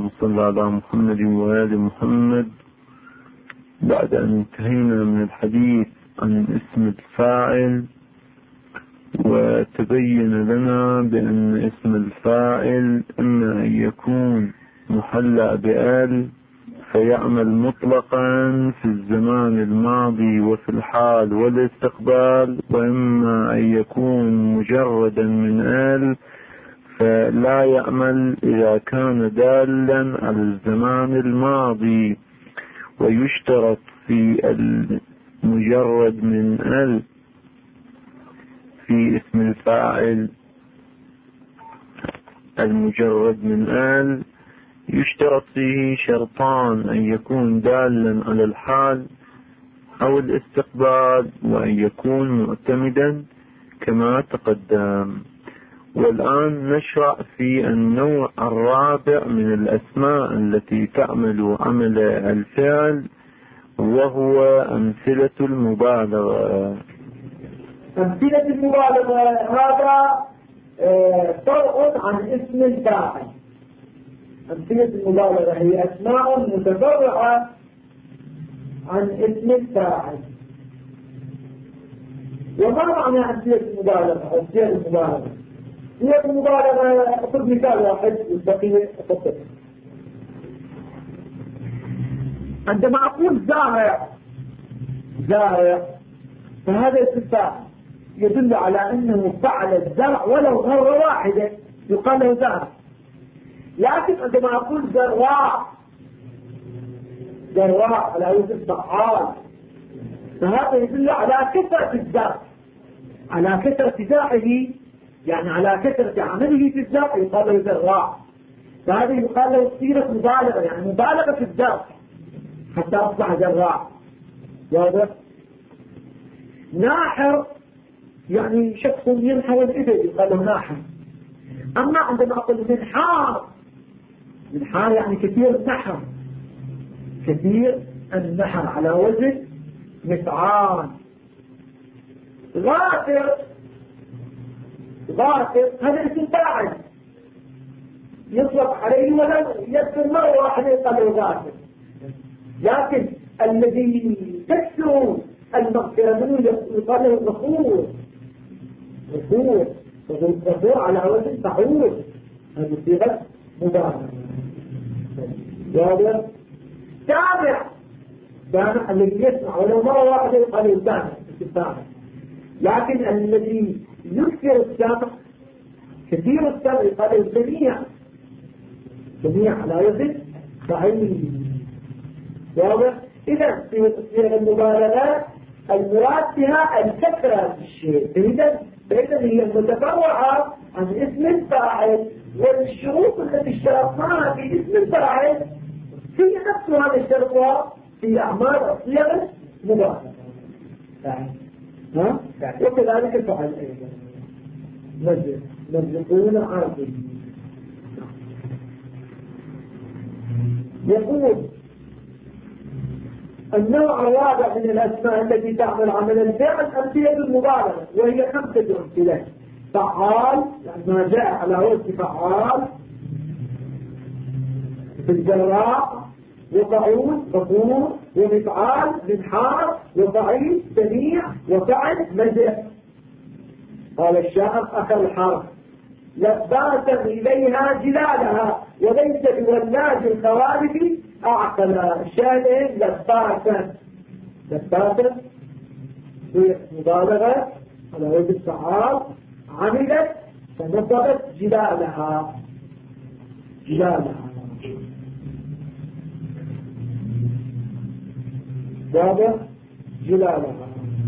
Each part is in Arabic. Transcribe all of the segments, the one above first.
صل على محمد وآل محمد. بعد أن انتهينا من الحديث عن اسم الفاعل، وتبين لنا بأن اسم الفاعل إما أن يكون محلى بآل فيعمل مطلقا في الزمان الماضي وفي الحال والاستقبال، وإما أن يكون مجردا من آل فلا يعمل إذا كان دالا على الزمان الماضي. ويشترط في المجرد من آل في اسم الفاعل المجرد من آل يشترط فيه شرطان: أن يكون دالا على الحال أو الاستقبال، وأن يكون معتمدا كما تقدم. والآن نشرع في النوع الرابع من الأسماء التي تعمل عمل الفعل، وهو أمثلة المبالغة. أمثلة المبالغة هذا فرع عن اسم الفاعل. أمثلة المبالغة هي أسماء متفرعة عن اسم الفاعل. وما معنى أمثلة المبالغة؟ أمثلة المبالغة هي المبالغة. أخذ مثال واحد والبقية أفضل. عندما أقول زارع فهذا اسم فاعل يدل على أنه فعل الزرع ولو مرة واحدة يقال له زارع. لكن عندما أقول زراع على وزن فعال فهذا يدل على كثرة الزرع، على كثرة زرعه، يعني على كثرة عمله في الزرع يقال له زراع. فهذا يقال له صيغة مبالغة، يعني مبالغة في الزرع حتى أصبح زراع. واضح؟ ناحر يعني شخص ينحر الإبل يقال له ناحر. أما عندما أقول منحار يعني كثير النحر، كثير النحر على وزن مفعال. غافر هذا اسم فاعل يطلق عليه ولو يذكر مرة واحدة يقال له غافر. لكن الذي تكثر المغفرة منه يقال له غفور على وزن فعول. هذه صيغة مبالغة. واضح؟ سامع الذي يسمع ولو مرة واحدة يقال له سامع. لكن الذي يكثر السمع كثير السمع يقال له سميع على وزن فعيل. واضح؟ إذا في المبالغات المراد بها الكثرة في الشيء. فإذا هي متفرعة عن اسم الفاعل، والشروط التي اشترطناها في اسم الفاعل هي نفس هذا الشرط في أعمال الصيغ مبالغة. وكذلك الفعل أيضا مزقون عاقل. يقول النوع الرابع من الأسماء التي تعمل عمل الفعل أمثلة المبالغة، وهي 5 أمثلة: فعال ما جاء على وزن فعال، في الجراء، وفعول غفور، ومفعال منحار، وفعيل سميع، وفعل مزح. قال الشاعر: أخى الحرف لباسا إليها جلالها وليس بولاج الخوارف أعقلا. الشاهد لباسا في مبالغة على وجه الفعال عملت فنصبت جلالها. واضح؟ جلالها.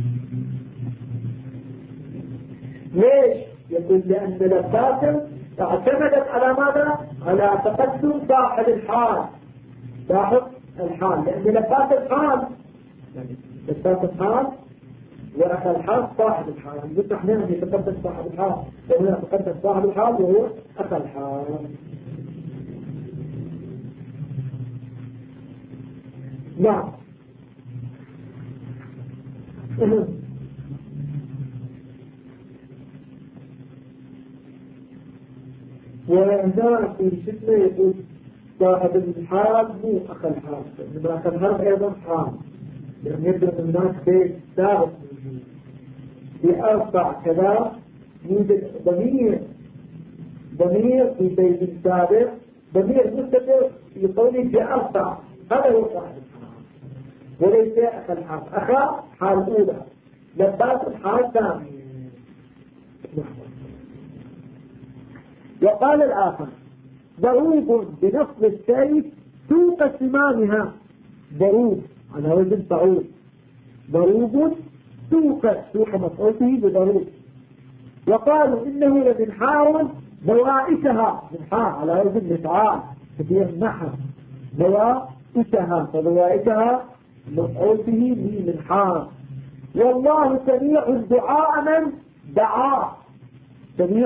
ليش؟ يقول لأن لباسا اعتمدت على ماذا؟ على تقدم صاحب الحال، لأن لباس الحال وأخذ الحال صاحب الحال. نقول نحن أن يتقدم صاحب الحال، وهنا يتقدم صاحب الحال وهو أخذ الحال. نعم. وعندما في شكله يقول صاحب الحال مو أخ الحال، إنما أخ الحال أيضا حال، يعني يبدأ الناس بيت ثابت موجود. في أربع كذا يوجد ضمير في بيت ثابت، ضمير مستتر في قوله بأربع، هذا هو صاحب الحال وليس أخ الحال. أخا حال أولى، لباس الحال ثانية. وقال الآخر ضروب بنصب السيف سوق سمامها، ضروب على وزن فعول، ضروب سوق مفعوله بضروب. وقالوا إنه لمنحار بوائسها، منحار على وزن مفعال كثير النحر، بوائسها، فبوائسها مفعول به منحار. والله سميع دعاء من دعا، سميع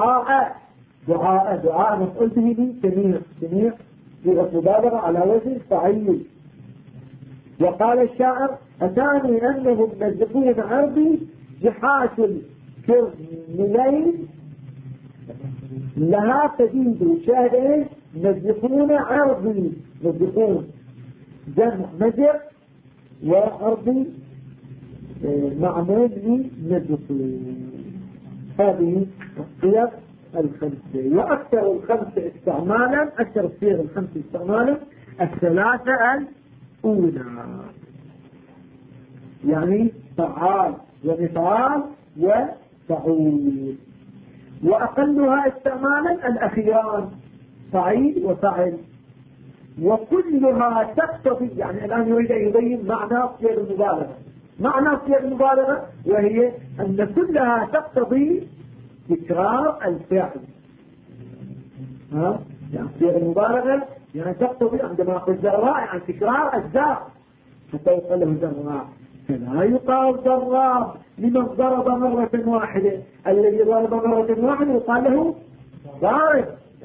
دعاء مفعول به سميع في مبالغة على وزن فعيل. وقال الشاعر أتاني أنهم مزقون عرضي جحاش الكرملين لها تزيد شاهدين مزقون عرضي، مزقون جمع مزق وعرضي معمول لمزقون. هذه الصيغ الخمسة، وأكثر الخمسة استعمالا، أكثر الصيغ الخمسة استعمالا الثلاثة الأولى، يعني فعال ومفعال وفعول. وأقلها استعمالا الأخيران فعيل وفعل. وكلها تقتضي، يعني الآن يريد أن يبين معنى صيغ المبالغة، معنى صيغ المبالغة وهي أن كلها تقتضي تكرار الفعل. يعني صيغ المبالغة يعني تقتضي عندما أقول زراء يعني تكرار الزار حتى يقال له زراء. فلا يقال ضراب لمن ضرب مرة واحدة، الذي ضرب مرة واحدة يقال له ضارب.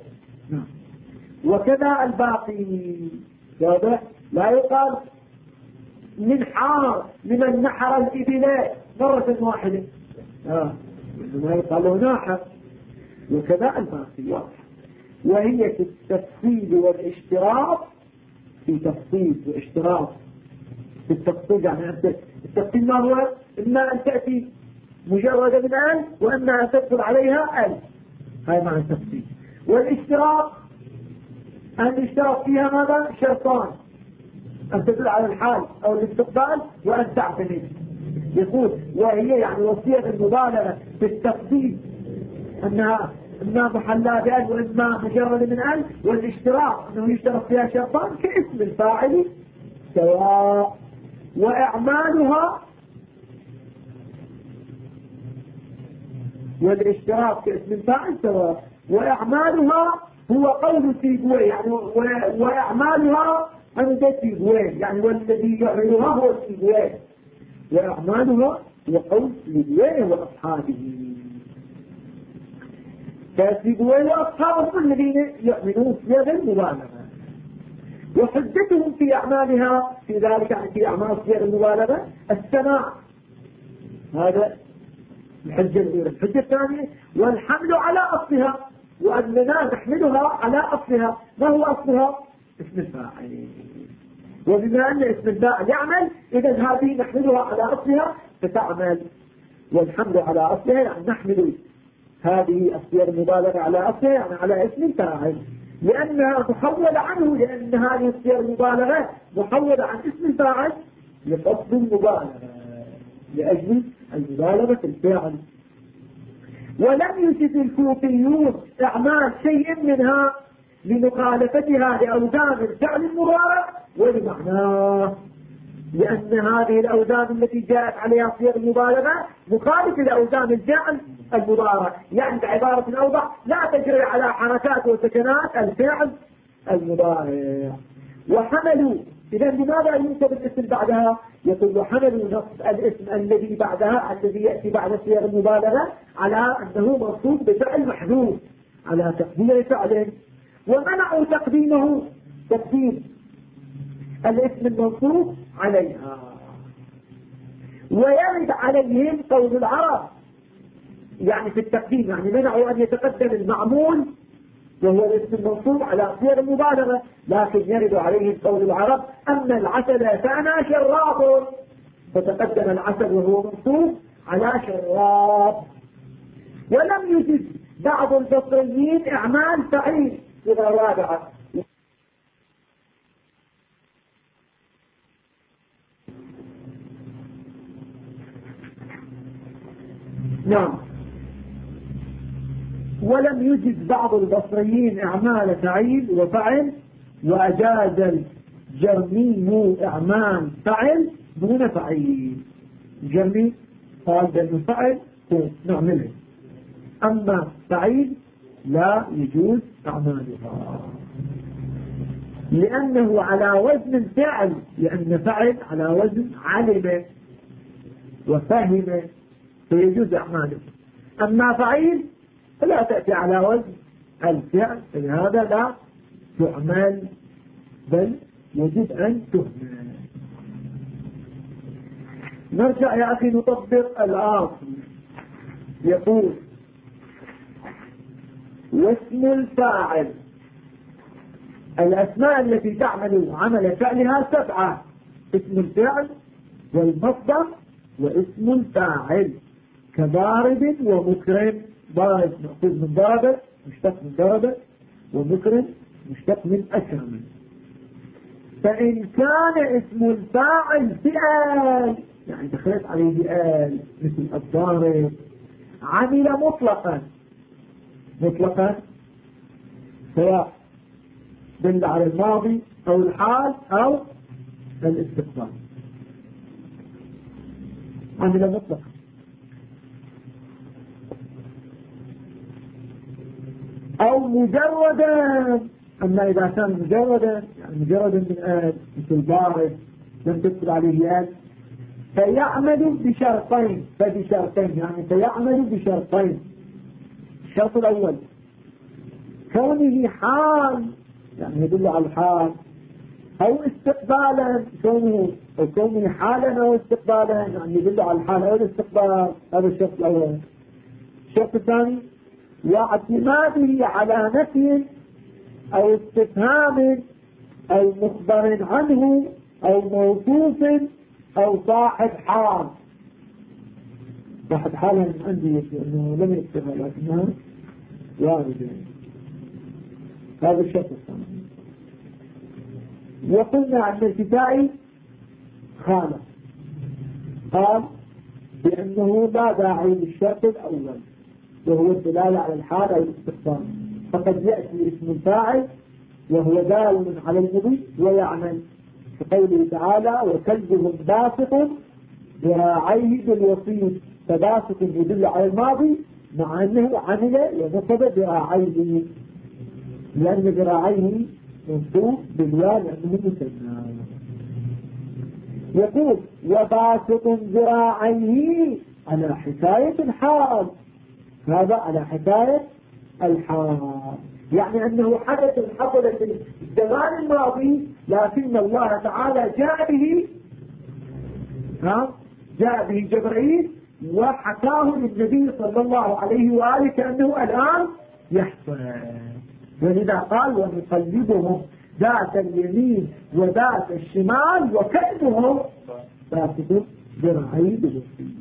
وكذا الباقي واضح، لا يقال منحار لمن نحر الإبل مرة واحدة، ما يقال له ناحر. وكذا الباقي واضح. وهي في التفصيل والاشتراط، في تفصيل واشتراط. في التفصيل يعني التفصيل ما هو؟ إما أن تأتي مجرد من أل، وإما أن تدخل عليها أل، هاي معنى التفصيل. والاشتراط أن يشترط فيها ماذا؟ شرطان، أن تدل على الحال أو الاستقبال وأن تعتمد. يقول وهي يعني وصية المبالغة في التفصيل أنها إما محلى بأل وإما مجرد من أل. والاشتراط أنه يشترط فيها شرطان كاسم الفاعل سواء. وإعمالها، والاشتراط كاسم الفاعل سواء، وإعمالها هو قول سيبويه، يعني وإعمالها عند سيبويه، يعني والذي يعملها هو سيبويه، وإعمالها هو قول سيبويه وأصحابه. فسيبويه وأصحابه الذين يؤمنون صيغ المبالغة. وحجتهم في أعمالها في ذلك، يعني في أعمال صيغ المبالغة السماع، هذا الحجة الأولى. الحجة الثانية والحمل على أصلها، وأننا نحملها على أصلها. ما هو أصلها؟ اسم الفاعل. وبما أن اسم الفاعل يعمل، إذا هذه نحملها على أصلها فتعمل. والحمل على أصلها يعني نحمل هذه الصيغ المبالغة على أصلها، يعني على اسم الفاعل، لأنها محولة عنه، لأن هذه الصيغ المبالغة محولة عن اسم الفاعل لقصد المبالغة، لأجل المبالغة في الفعل. ولم يجد الكوفيون إعمال شيء منها لمخالفتها لأوزان الفعل المضارع ولمعناه، لأن هذه الأوزان التي جاءت عليها صيغ المبالغة مخالفة لأوزان الفعل المضارع، يعني بعبارة أوضح لا تجري على حركات وسكنات الفعل المضارع. وحملوا، إذا لماذا ينسب الاسم بعدها؟ يقول وحملوا نصب الاسم الذي بعدها، الذي يأتي بعد صيغ المبالغة، على أنه منصوب بفعل محذوف، على تقدير فعله، ومنعوا تقديمه، تقديم الاسم المنصوب عليها. ويرد عليهم قول العرب يعني في التقديم، يعني منعوا أن يتقدم المعمول وهو الاسم المنصوب على صيغ المبالغة، لكن يرد عليه قول العرب أن العسل فأنا شراب، فتقدم العسل وهو منصوب على شراب. ولم يجد بعض البصريين إعمال فعيل إذا رابعة. نعم. ولم يجد بعض البصريين إعمال فعيل وفعل، وأجاز الجرمي إعمال فعل دون فعيل. الجرمي قال بأنه فعل نعمله، أما فعيل لا يجوز إعمالها لأنه على وزن فعل، لأن فعل على وزن علم وفهم فيجوز إعماله. أما فعيل فلا تأتي على وزن الفعل، فلهذا لا تعمل بل يجب أن تهمل. نرجع يا أخي نطبق الآن. يقول واسم الفاعل، الأسماء التي تعمل عمل فعلها 7: اسم الفعل والمصدر واسم الفاعل، كضارب ومكرم. ضارب مأخوذ من ضرب مشتق من ضرب، ومكرم مشتق من أكرم. فإن كان اسم الفاعل فعل، يعني دخلت عليه فعل مثل الضارب، عمل مطلقا سواء دل على الماضي أو الحال أو الاستقبال، عمل مطلقا. أو مجردا، أما إذا كان مجردا يعني مجردا من آل مثل ضارب لم تدخل عليه آل، فيعمل بشرطين يعني فيعمل بشرطين. الشرط الأول كونه حال، يعني يدل على الحال، أو استقبالا، كونه حالا أو استقبالا، يعني يدل على الحال أو الاستقبال. هذا الشرط الأول. الشرط الثاني واعتماده على نفي أو استفهام أو مخبر عنه أو موصوف أو صاحب حال. صاحب حال عندي أنه لم يكتبها لكنها واردة. هذا الشرط الثاني. وقلنا عن الكتائي خالف، قال بأنه لا داعي للشرط الأول وهو الدلالة على الحال أو الاستقبال، فقد يأتي اسم الفاعل وهو دال على المضي ويعمل، كقوله تعالى وكلبهم باسط ذراعيه بالوسيط، فباسط يدل على الماضي مع أنه عمل ونصب ذراعيه، لأن ذراعيه منصوب بالواو لأنه مثنى. يقول وباسط ذراعيه على حكاية الحال، هذا على حكاية الحال، يعني أنه حدث في الزمان الماضي، لكن الله تعالى جاء به جبريل وحكاه للنبي صلى الله عليه وآله كأنه الآن يحصل. ولذا قال ونقلبهم ذات اليمين وذات الشمال وكأنهم باسط ذراعيه بالوسيط.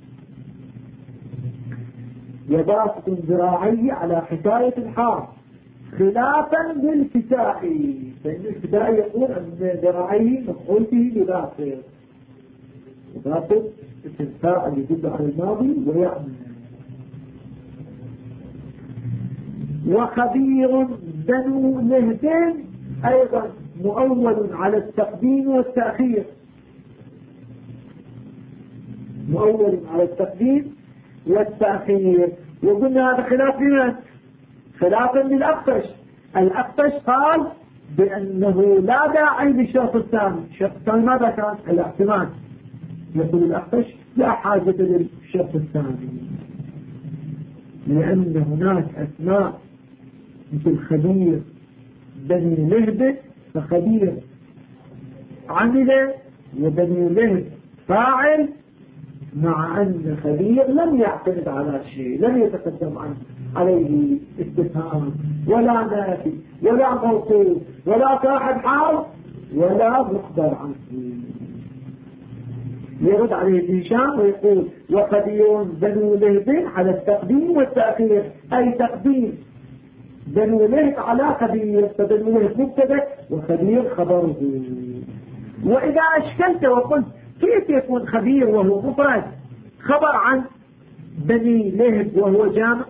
وباسط ذراعيه على حكاية الحال خلافا للكتائي، فإن الكتائي يقول أن ذراعيه مفعول به لباسط، وباسط الفاعل يدل على الماضي ويعمل. وخبير ذو لهب أيضا مؤول على التقديم والتأخير، مؤول على التقديم والتأخير. وقلنا هذا خلاف لمن؟ خلافا للأخفش. الأخفش قال بأنه لا داعي للشرط الثاني. الشرط الثاني ماذا كان؟ الاعتماد. يقول الأخفش لا حاجة للشرط الثاني، لأن هناك أسماء مثل خبير بني لهب، فخبير عمل وبني لهب فاعل، مع أن خبير لم يعتمد على شيء، لم يتقدم عليه استفهام ولا نافي ولا موصوف ولا صاحب حال ولا مخبر عنه. يرد عليه هشام ويقول وخبير بنو لهب على التقديم والتأخير، أي تقديم بنو لهب على خبير، فبنو لهب مبتدأ وخبير خبره. وإذا أشكلت وقلت كيف يكون خبير وهو مفرد خبر عن بني لهب وهو جامع،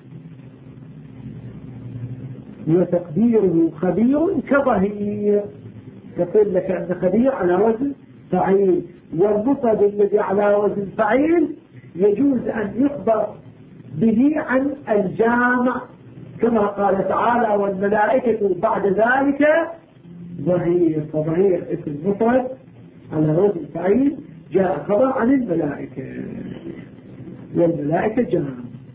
وتقديره خبير كظهير، يقول لك أن خبير على وزن فعيل، والمفرد الذي على وزن فعيل يجوز أن يخبر به عن الجامع، كما قال تعالى والملائكة بعد ذلك ظهير، فظهير اسم مفرد على وزن فعيل جاء خبر عن الملائكة، والملائكة جامع.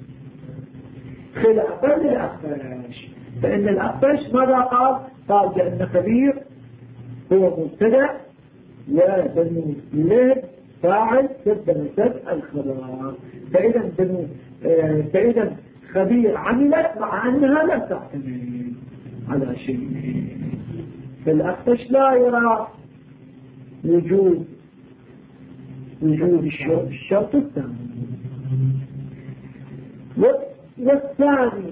خلافا للأخفش، فإن الأخفش ماذا قال بأن خبير هو مبتدأ وبنو لهب فاعل سد الخبر، فإذا خبير عملت مع أنها لم تعتمد على شيء. فالأخفش لا يرى وجود الشرط الثاني. والثاني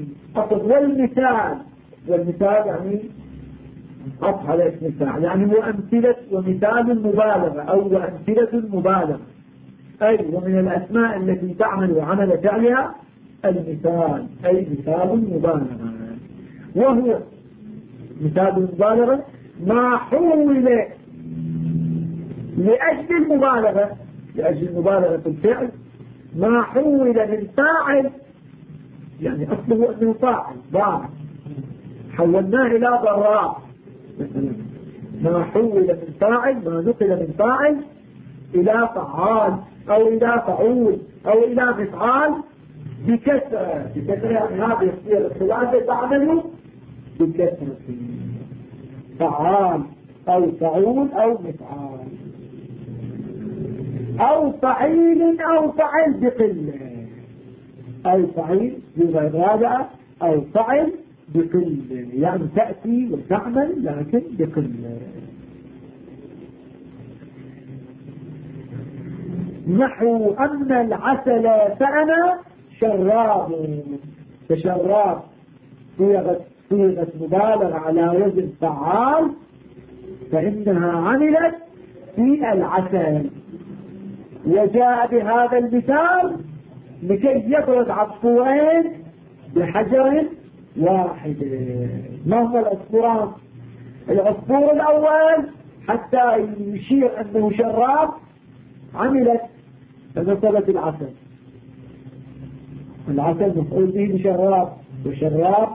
والمثال يعني أصح على اسم فاعل، يعني هو أمثلة ومثال مبالغة أو أمثلة مبالغة، أي ومن الأسماء التي تعمل عمل فعلها المثال، أي مثال مبالغة. وهو مثال مبالغة ما حول لأجل المبالغة في الفعل، ما حول من فاعل، يعني أصله أنه فاعل ضاع حولناه إلى ضراء مثلا، ما حول من فاعل، ما نقل من فاعل إلى فعال أو إلى فعول أو إلى مفعال بكسرة يعني هذا يصير الثلاثة تعمل بكسرة، فعال أو فعول أو مفعال أو فعيل أو فعل بقلة، أو فعيل بغير رابعة أو فعل بقلة، يعني تأتي وتعمل لكن بقلة. نحو أن العسل فأنا شراب، فشراب صيغة مبالغة على وزن فعال، فإنها عملت في العسل. وجاء بهذا المثال لكي يبرز عصفورين بحجر واحد. ما هو العصفوران؟ العصفور الأول حتى يشير أنه شراب عملت فنصبت العسل مفعول به بشراب، وشراب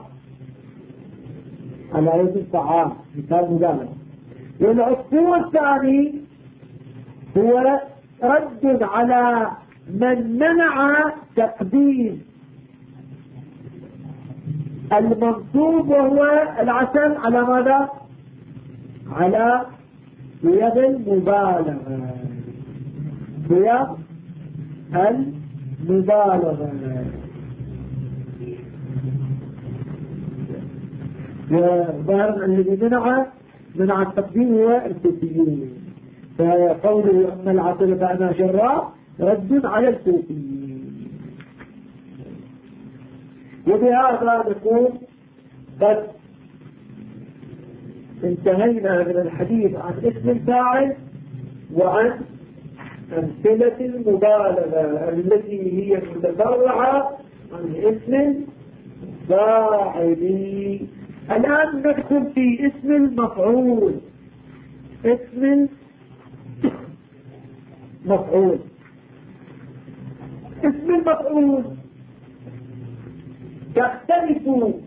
على وزن فعال مثال مبالغة. والعصفور الثاني هو رد على من منع تقديم المنصوب وهو العسل على ماذا؟ على صيغ المبالغة، صيغ المبالغة. وظاهر الذي منع التقديم هو الكوفيون، فقوله أن العسل فأنا شراب رد على الكوفيين. وبهذا نقول قد انتهينا من الحديث عن اسم الفاعل وعن أمثلة المبالغة التي هي متفرعة عن اسم الفاعل. الآن ندخل في اسم المفعول. اسم المفعول تختلف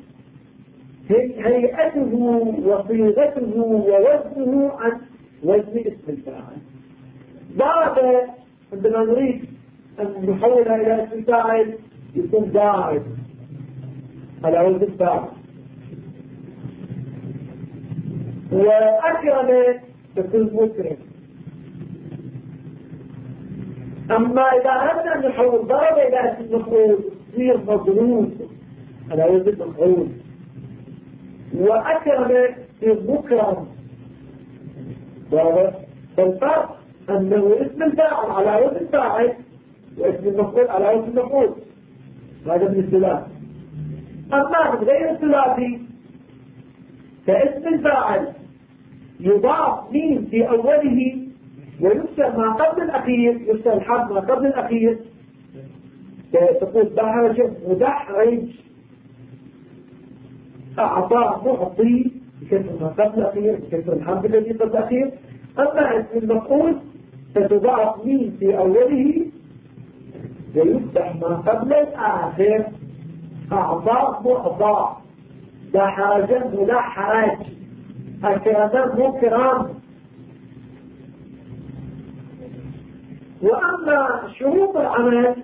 هيئته وصيغته ووزنه عن وزن اسم الفاعل. بعد عندما نريد أن نحولها إلى اسم الفاعل يكون ضاعف على وزن الفاعل، وأكرم تكون مكرم، أما إذا أردنا أن نحول ضرب إلى اسم مفعول يصير مضروب على وزن مفعول، وأكرم يصير مكرم. فالفرق أنه اسم الفاعل على وزن فاعل واسم المفعول على وزن مفعول، هذا من الثلاثي. أما من غير الثلاثي فاسم الفاعل يضاف ميم في أوله ويكسر ما قبل الأخير، يكسر الحرف ما قبل الأخير، تقول دحرج مدحرج، أعطاه معطي بكسر ما قبل الأخير بكسر الحرف الذي قبل الأخير. أما اسم المفعول فتضاف ميم في أوله ويفتح ما قبل الآخر، أعطاه معطى، دحرج مدحرج، أكرم مكرم. وأما شروط العمل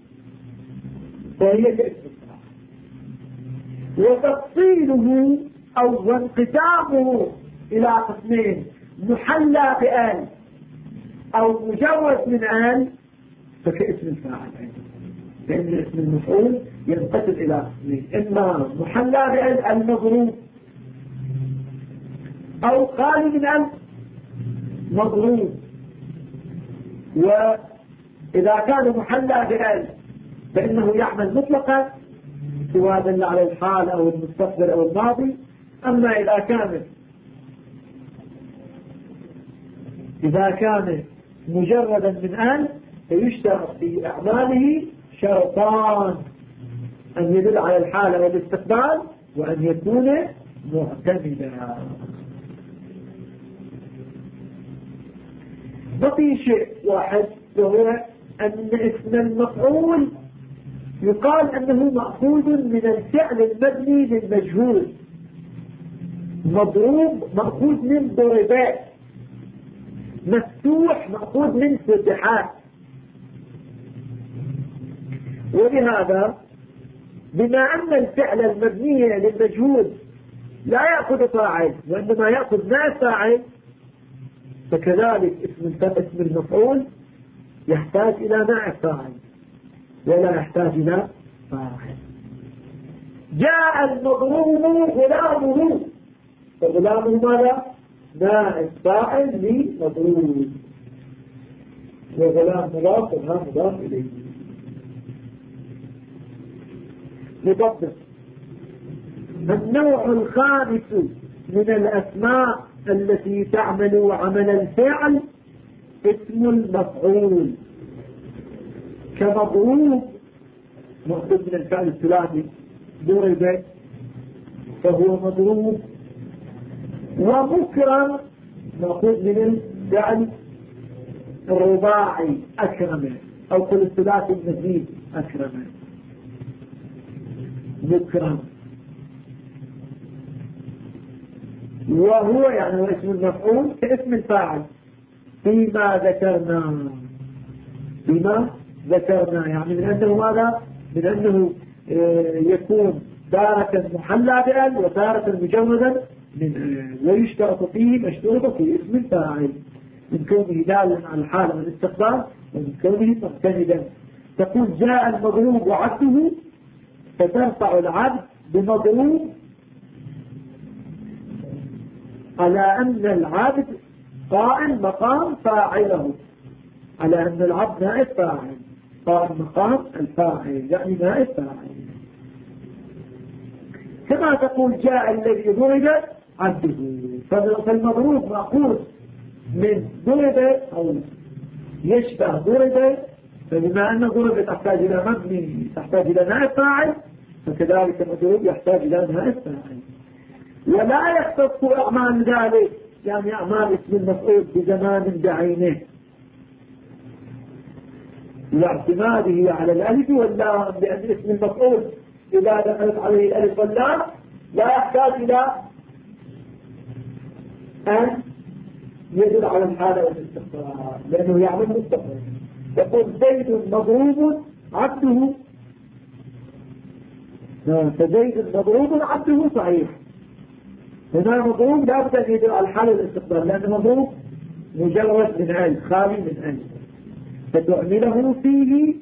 فهي كاسم الفاعل، وتفصيله أو وانقسامه إلى قسمين: محلى بآل أو مجرد من آل، فكاسم الفاعل أيضا، لأن اسم المفعول ينقسم إلى قسمين: إما محلى بآل المضروب، أو خالي من آل مضروب. وإذا كان محلى بآل فإنه يعمل مطلقا سواء دل على الحال أو المستقبل أو الماضي. أما إذا كان مجردا من آل فيشترط في أعماله شرطان: أن يدل على الحال أو الاستقبال، وأن يكون معتمدا. بقي شيء واحد، وهو أن اسم المفعول يقال أنه مأخوذ من الفعل المبني للمجهول. مضروب مأخوذ من ضربات، مفتوح مأخوذ من فتحات. ولهذا بما أن الفعل المبني للمجهول لا يأخذ فاعل وإنما يأخذ نائب فاعل، فكذلك اسم المفعول يحتاج إلى نائب فاعل ولا يحتاج إلى فاعل. جاء المضروب غلامه، فغلامه ماذا؟ نائب فاعل لمضروب، وغلام مضاف وغلام مضاف إليه. نطبق. النوع الخامس من الأسماء التي تعمل عمل الفعل اسم المفعول، كمضروب مأخوذ من الفعل الثلاثي ضرب فهو مضروب، ومكرم مأخوذ من الفعل الرباعي أكرم، أو كل الثلاثي المزيد أكرم مكرم. وهو يعني اسم المفعول كاسم الفاعل فيما ذكرنا يعني من أنه ماذا؟ من أنه يكون تارة محلى بأل وتارة مجودا من أل، ويشترط فيه مشترط في اسم الفاعل من كونه دالا على الحال والاستقبال ومن كونه معتمدا. تقول جاء المضروب وعبده، فترفع العبد بمضروب على أن العبد قائم مقام فاعله، على أن العبد نائب فاعل قائم مقام الفاعل، يعني نائب فاعل. كما تقول جاء الذي ضرب عبده، فالمضروب مأخوذ من ضرب أو يشبه ضرب، فبما أن ضرب تحتاج إلى مبني تحتاج إلى نائب فاعل، فكذلك المضروب يحتاج إلى نائب فاعل. ولا يختص أعمال ذلك، يعني أعمال اسم المفعول بزمان بعينه لاعتماده على الألف واللام، لأن اسم المفعول إذا دخلت عليه الألف واللام لا يحتاج إلى أن يدل على الحالة والاستقرار، لأنه يعمل مستقر. يقول زيد مضروب عبده، فزيد مضروب عبده صحيح. هنا مضروب لا بد أن يدل على الحالة والاستقرار، لأن مضروب مجرد من ألف، خالي من ألف. فتعمله فيه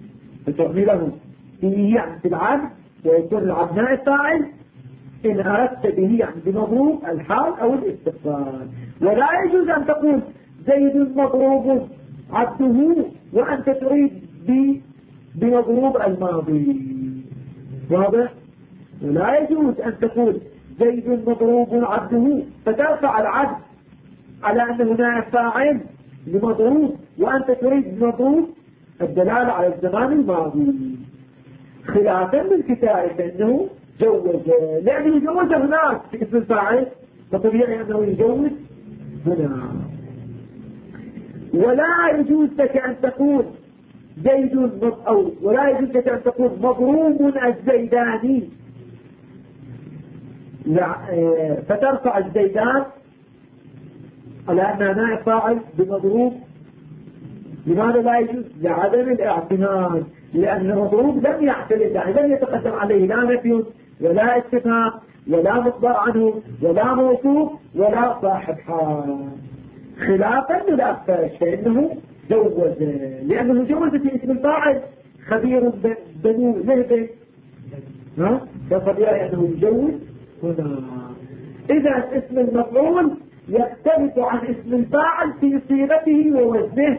يعني في العبد، ويكون العبد نائب فاعل إن أردت به يعني بمضروب الحال أو الاستقبال. ولا يجوز أن تقول زيد مضروب عبده وأنت تريد بمضروب الماضي. واضح؟ ولا يجوز أن تقول زيد مضروب عبده فترفع العبد على أنه نائب فاعل لمضروب وأنت تريد بمضروب الدلالة على الزمان الماضي، خلافا للكتاب فإنه جوز، لأنه يجوز هناك في اسم الفاعل فطبيعي أنه يجوز هنا. ولا يجوز لك أن تقول زيد أو ولا يجوز لك أن تقول مضروب الزيداني فترفع الزيدان على أنها نائب فاعل بمضروب. لماذا لا يجوز؟ لعدم الاعتماد، لأن المضروب لم يعتمد، يعني لم يتقدم عليه لا نفي ولا استفهام ولا مخبر عنه ولا موصوف ولا صاحب حال، خلافا للأخفاش فإنه جوز، لأنه جوز في اسم الفاعل خبير بنو لهبه فطبيعي أنه يجوز هنا. إذا اسم المفعول يختلف عن اسم الفاعل في صيغته ووزنه،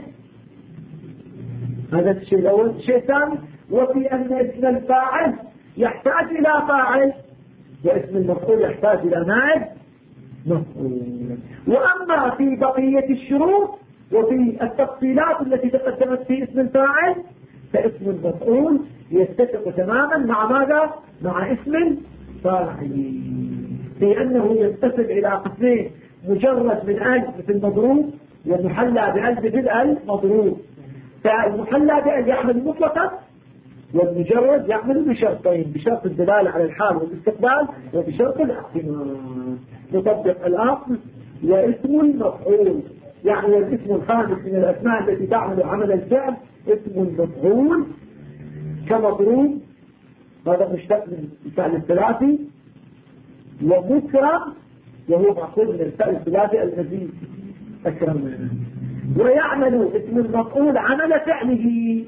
هذا الشيء الأول. الشيء الثاني وفي أن اسم الفاعل يحتاج إلى فاعل واسم المفعول يحتاج إلى نائب مفعول. وأما في بقية الشروط وفي التفصيلات التي تقدمت في اسم الفاعل فاسم المفعول يتفق تماما مع ماذا؟ مع اسم الفاعل، في أنه يتصل إلى قسمين: مجرد من ألف مثل مضروب، ومحلى بألف بالألف مضروب. فالمحلى بألف يعمل مطلقا، والمجرد يعمل بشرطين: بشرط الدلالة على الحال والاستقبال، وبشرط الاحتمال. نطبق الأصل واسم المفعول، يعني الاسم الخامس من الأسماء التي تعمل عمل الفعل اسم المفعول كمضروب، هذا مشتق من الفعل الثلاثي، ومكرم وهو مأخوذ من الفعل الثلاثي الذي أكرمنا. ويعمل اسم المفعول عمل فعله،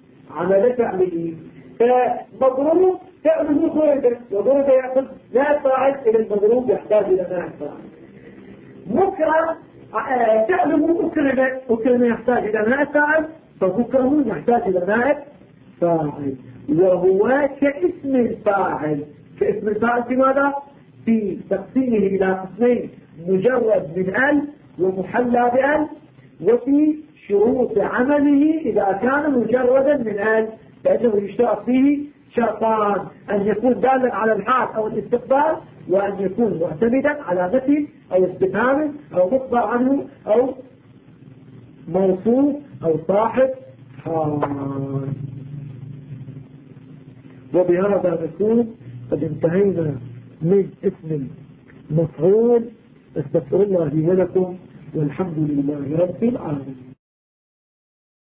فمضروب فعله ضرب، وضرب يأخذ لا فاعل إلى المضروب يحتاج إلى نائب فاعل. مكرم فعله أكرم يحتاج إلى نائب فاعل، فمكرم يحتاج إلى نائب فاعل. وهو كاسم الفاعل. كاسم الفاعل في ماذا؟ في تقسيمه إلى قسمين: مجرد من ألف ومحلى بألف. وفي شروط عمله إذا كان مجردا من ألف فإنه يشترط فيه شرطان: أن يكون دالا على الحال أو الاستقبال، وأن يكون معتمدا على نفي أو استفهام أو مخبر عنه أو موصوف أو صاحب حال. وبهذا نكون قد انتهينا من اسم المفعول. استغفر الله لي ولكم، والحمد لله رب العالمين.